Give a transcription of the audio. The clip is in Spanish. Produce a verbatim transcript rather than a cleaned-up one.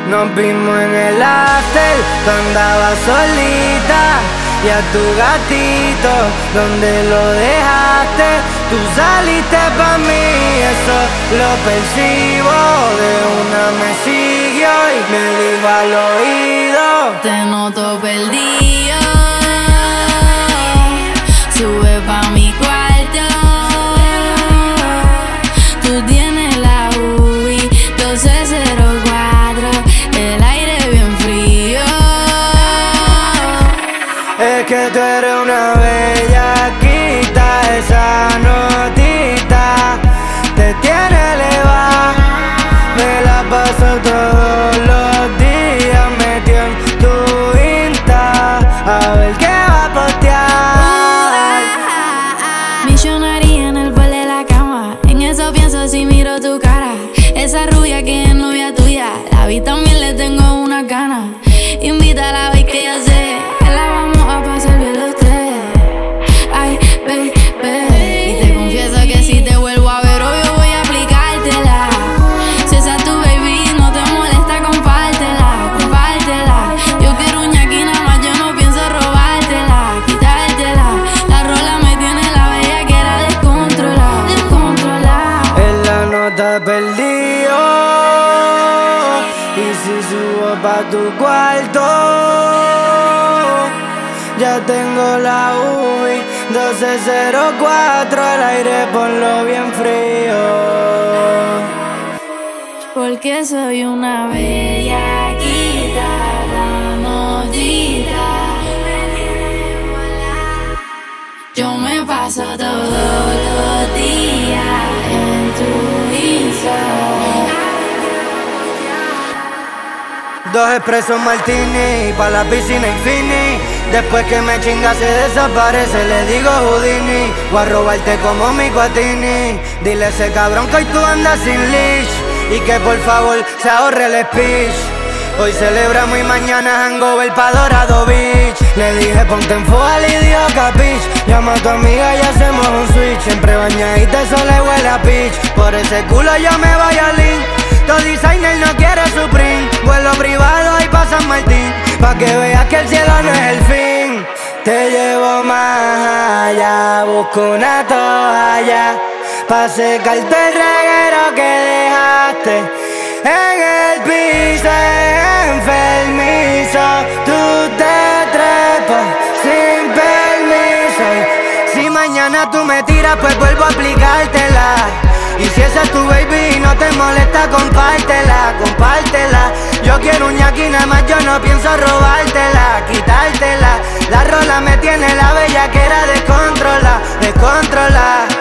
Nos vimos en el after, tú andabas solita. Y a tu gatito, ¿dónde lo dejaste? Tú saliste pa' mí, eso lo percibo. De una me siguió y me dijo al oído: te noto perdido, sube pa' mi cuarto. Tú tienes la U I doce cero cuatro, el aire bien frío. Es que tú eres una bellaquita, esa notita te tiene elevada. Me la paso todos los días metido en tu Insta, a ver qué va a postear. Millonaria en el bol de la cama, en eso pienso si miro tu cara. Esa rubia que es novia tuya, la vi también le tengo una gana. Invítala a ver que yo sé que la vamos a pasar bien los tres. Ay, baby, y te confieso que si te vuelvo a ver hoy yo voy a aplicártela. Si esa es tu baby no te molesta, compártela, compártela. Yo quiero un ñaki nada más, yo no pienso robártela, quitártela. La rola me tiene la bella que era descontrolada, descontrolada. En la nota perdido, y si subo pa' tu cuarto, ya tengo la U I doce cero cuatro, el aire ponlo bien frío. Porque soy una bellaquita, la notita. Yo me paso todos los días en tu Instagram. Dos expresos martini, pa' la piscina infini. Después que me chinga se desaparece, le digo Houdini. Voy a robarte como mi Cuatini. Dile a ese cabrón que hoy tú andas sin leash, y que por favor se ahorre el speech. Hoy celebramos y mañana hangover pa' Dorado Beach. Le dije ponte en fuego al idiota bitch. Llama a tu amiga y hacemos un switch. Siempre bañadita eso le huele a pitch. Por ese culo yo me voy a link. Todo designer no quiere Supreme. Vuelo privado ahí pa' San Martín, pa' que veas que el cielo no es el fin. Te llevo más allá, busco una toalla pa' secarte el reguero que dejaste en el piso, enfermizo. Tú te trepas sin permiso. Si mañana tú me tiras, pues vuelvo a aplicártela. Y si esa es tu baby y no te molesta, compártela, compártela. Yo quiero un ñaki nada más, yo no pienso robártela, quitártela. La rola me tiene la bella que era descontrola, descontrola.